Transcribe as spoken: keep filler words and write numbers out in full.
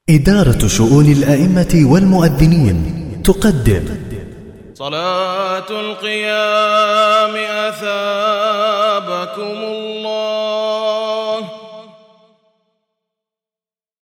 إدارة شؤون الأئمة والمؤذنين تقدم صلاة القيام أثابكم الله